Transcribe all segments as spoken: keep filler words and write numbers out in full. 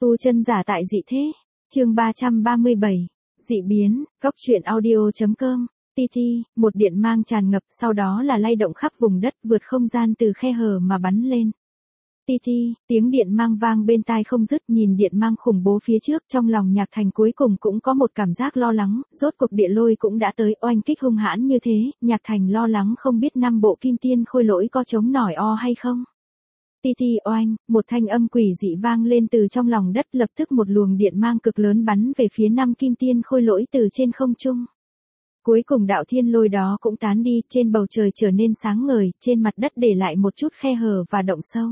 Tu chân giả tại dị thế. Chương ba trăm ba mươi bảy. Dị biến, góc truyện audio.com. Ti Ti, một điện mang tràn ngập, sau đó là lay động khắp vùng đất, vượt không gian từ khe hở mà bắn lên. Ti Ti, tiếng điện mang vang bên tai không dứt, nhìn điện mang khủng bố phía trước, trong lòng Nhạc Thành cuối cùng cũng có một cảm giác lo lắng, rốt cuộc địa lôi cũng đã tới, oanh kích hung hãn như thế, Nhạc Thành lo lắng không biết năm bộ kim tiên khôi lỗi có chống nổi o hay không. Ti Ti oanh, một thanh âm quỷ dị vang lên từ trong lòng đất, lập tức một luồng điện mang cực lớn bắn về phía năm kim tiên khôi lỗi từ trên không trung. Cuối cùng đạo thiên lôi đó cũng tán đi, trên bầu trời trở nên sáng ngời, trên mặt đất để lại một chút khe hở và động sâu.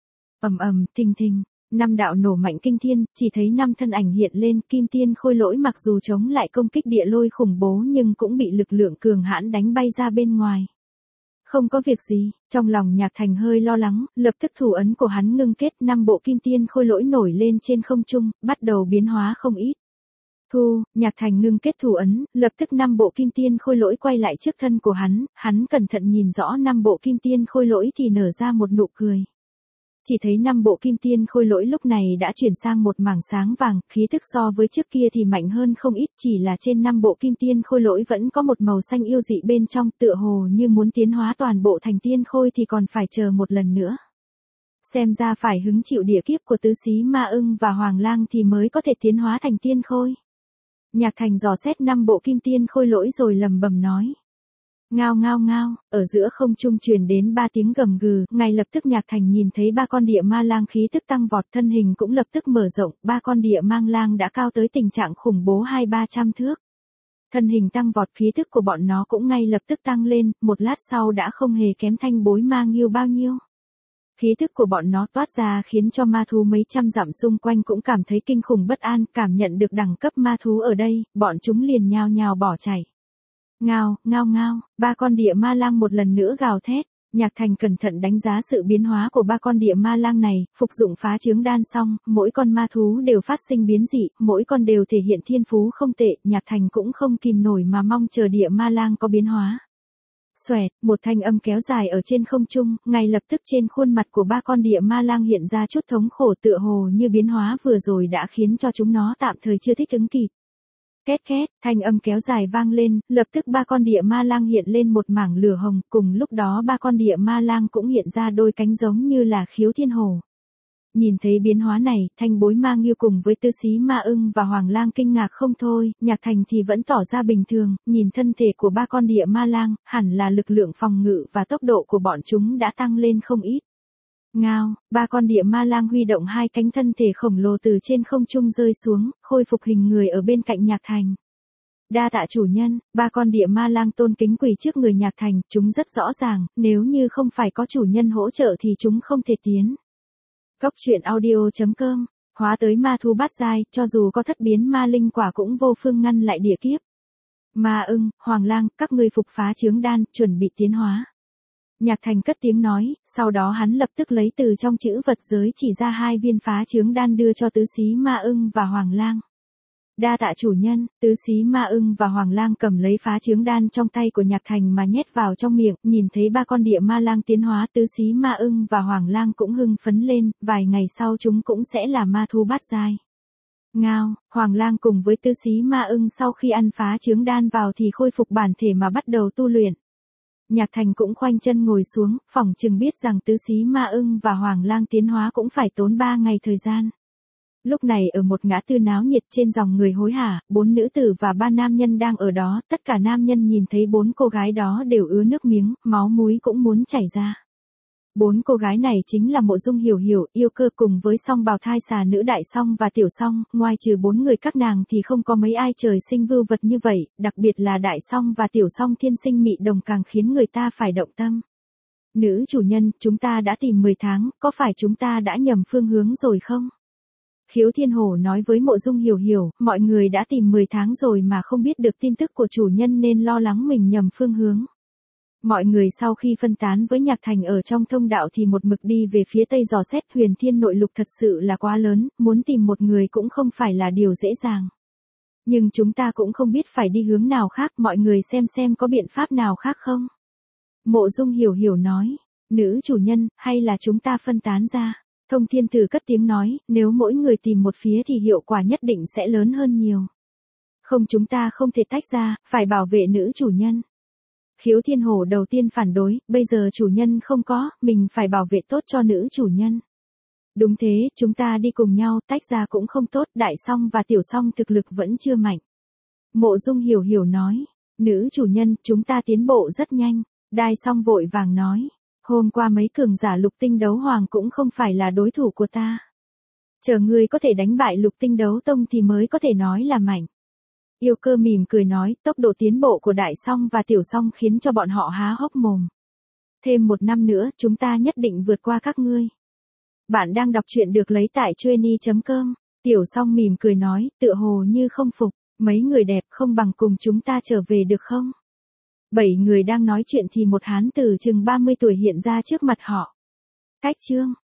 Ầm ầm, thình thình, năm đạo nổ mạnh kinh thiên, chỉ thấy năm thân ảnh hiện lên, kim tiên khôi lỗi mặc dù chống lại công kích địa lôi khủng bố nhưng cũng bị lực lượng cường hãn đánh bay ra bên ngoài. Không có việc gì, trong lòng Nhạc Thành hơi lo lắng, lập tức thủ ấn của hắn ngưng kết, năm bộ kim tiên khôi lỗi nổi lên trên không trung, bắt đầu biến hóa không ít. Thu, Nhạc Thành ngưng kết thủ ấn, lập tức năm bộ kim tiên khôi lỗi quay lại trước thân của hắn, hắn cẩn thận nhìn rõ năm bộ kim tiên khôi lỗi thì nở ra một nụ cười. Chỉ thấy năm bộ kim tiên khôi lỗi lúc này đã chuyển sang một mảng sáng vàng, khí tức so với trước kia thì mạnh hơn không ít, chỉ là trên năm bộ kim tiên khôi lỗi vẫn có một màu xanh yêu dị bên trong, tựa hồ như muốn tiến hóa toàn bộ thành tiên khôi thì còn phải chờ một lần nữa. Xem ra phải hứng chịu địa kiếp của tứ xí ma ưng và hoàng lang thì mới có thể tiến hóa thành tiên khôi. Nhạc Thành dò xét năm bộ kim tiên khôi lỗi rồi lầm bầm nói. Ngao ngao ngao, ở giữa không trung truyền đến ba tiếng gầm gừ, ngay lập tức Nhạc Thành nhìn thấy ba con địa ma lang khí tức tăng vọt, thân hình cũng lập tức mở rộng, ba con địa mang lang đã cao tới tình trạng khủng bố hai ba trăm thước. Thân hình tăng vọt, khí tức của bọn nó cũng ngay lập tức tăng lên, một lát sau đã không hề kém thanh bối ma nghiêu bao nhiêu. Khí tức của bọn nó toát ra khiến cho ma thú mấy trăm dặm xung quanh cũng cảm thấy kinh khủng bất an, cảm nhận được đẳng cấp ma thú ở đây, bọn chúng liền nhao nhao bỏ chạy. Ngao, ngao ngao, ba con địa ma lang một lần nữa gào thét. Nhạc Thành cẩn thận đánh giá sự biến hóa của ba con địa ma lang này, phục dụng phá chướng đan xong, mỗi con ma thú đều phát sinh biến dị, mỗi con đều thể hiện thiên phú không tệ, Nhạc Thành cũng không kìm nổi mà mong chờ địa ma lang có biến hóa. Xoẹt, một thanh âm kéo dài ở trên không trung, ngay lập tức trên khuôn mặt của ba con địa ma lang hiện ra chút thống khổ, tựa hồ như biến hóa vừa rồi đã khiến cho chúng nó tạm thời chưa thích ứng kịp. Két két, thanh âm kéo dài vang lên, lập tức ba con địa ma lang hiện lên một mảng lửa hồng, cùng lúc đó ba con địa ma lang cũng hiện ra đôi cánh giống như là khiếu thiên hổ. Nhìn thấy biến hóa này, thanh bối ma nghiêu cùng với tư xí ma ưng và hoàng lang kinh ngạc không thôi, Nhạc Thành thì vẫn tỏ ra bình thường, nhìn thân thể của ba con địa ma lang, hẳn là lực lượng phòng ngự và tốc độ của bọn chúng đã tăng lên không ít. Ngao, ba con địa ma lang huy động hai cánh, thân thể khổng lồ từ trên không trung rơi xuống, khôi phục hình người ở bên cạnh Nhạc Thành. Đa tạ chủ nhân, ba con địa ma lang tôn kính quỳ trước người Nhạc Thành, chúng rất rõ ràng, nếu như không phải có chủ nhân hỗ trợ thì chúng không thể tiến. Góc truyện audio.com, hóa tới ma thú bát giai, cho dù có thất biến ma linh quả cũng vô phương ngăn lại địa kiếp. Ma ưng, hoàng lang, các ngươi phục phá chướng đan, chuẩn bị tiến hóa. Nhạc Thành cất tiếng nói, sau đó hắn lập tức lấy từ trong chữ vật giới chỉ ra hai viên phá chướng đan đưa cho tứ xí ma ưng và hoàng lang. Đa tạ chủ nhân, tứ xí ma ưng và hoàng lang cầm lấy phá chướng đan trong tay của Nhạc Thành mà nhét vào trong miệng, nhìn thấy ba con địa ma lang tiến hóa, tứ xí ma ưng và hoàng lang cũng hưng phấn lên, vài ngày sau chúng cũng sẽ là ma thú bát giai. Ngao, hoàng lang cùng với tứ xí ma ưng sau khi ăn phá chướng đan vào thì khôi phục bản thể mà bắt đầu tu luyện. Nhạc Thành cũng khoanh chân ngồi xuống, phỏng chừng biết rằng tứ xí ma ưng và hoàng lang tiến hóa cũng phải tốn ba ngày thời gian. Lúc này ở một ngã tư náo nhiệt, trên dòng người hối hả, bốn nữ tử và ba nam nhân đang ở đó, tất cả nam nhân nhìn thấy bốn cô gái đó đều ứa nước miếng, máu múi cũng muốn chảy ra. Bốn cô gái này chính là Mộ Dung Hiểu Hiểu, Yêu Cơ cùng với Song Bào Thai Xà Nữ Đại Song và Tiểu Song, ngoài trừ bốn người các nàng thì không có mấy ai trời sinh vưu vật như vậy, đặc biệt là Đại Song và Tiểu Song thiên sinh mị đồng càng khiến người ta phải động tâm. Nữ chủ nhân, chúng ta đã tìm mười tháng, có phải chúng ta đã nhầm phương hướng rồi không? Khiếu Thiên Hổ nói với Mộ Dung Hiểu Hiểu, mọi người đã tìm mười tháng rồi mà không biết được tin tức của chủ nhân nên lo lắng mình nhầm phương hướng. Mọi người sau khi phân tán với Nhạc Thành ở trong thông đạo thì một mực đi về phía tây dò xét. Huyền Thiên nội lục thật sự là quá lớn, muốn tìm một người cũng không phải là điều dễ dàng. Nhưng chúng ta cũng không biết phải đi hướng nào khác, mọi người xem xem có biện pháp nào khác không? Mộ Dung Hiểu Hiểu nói, nữ chủ nhân, hay là chúng ta phân tán ra? Thông Thiên Tử cất tiếng nói, nếu mỗi người tìm một phía thì hiệu quả nhất định sẽ lớn hơn nhiều. Không, chúng ta không thể tách ra, phải bảo vệ nữ chủ nhân. Khiếu Thiên Hổ đầu tiên phản đối, bây giờ chủ nhân không có, mình phải bảo vệ tốt cho nữ chủ nhân. Đúng thế, chúng ta đi cùng nhau, tách ra cũng không tốt, Đại Song và Tiểu Song thực lực vẫn chưa mạnh. Mộ Dung Hiểu Hiểu nói, nữ chủ nhân, chúng ta tiến bộ rất nhanh. Đại Song vội vàng nói, hôm qua mấy cường giả lục tinh đấu hoàng cũng không phải là đối thủ của ta. Chờ ngươi có thể đánh bại lục tinh đấu tông thì mới có thể nói là mạnh. Yêu Cơ mỉm cười nói, tốc độ tiến bộ của Đại Song và Tiểu Song khiến cho bọn họ há hốc mồm. Thêm một năm nữa, chúng ta nhất định vượt qua các ngươi. Bạn đang đọc truyện được lấy tại chuyenny chấm com. Tiểu Song mỉm cười nói, tựa hồ như không phục, mấy người đẹp không bằng cùng chúng ta trở về được không? Bảy người đang nói chuyện thì một hán tử chừng ba mươi tuổi hiện ra trước mặt họ. Cách chương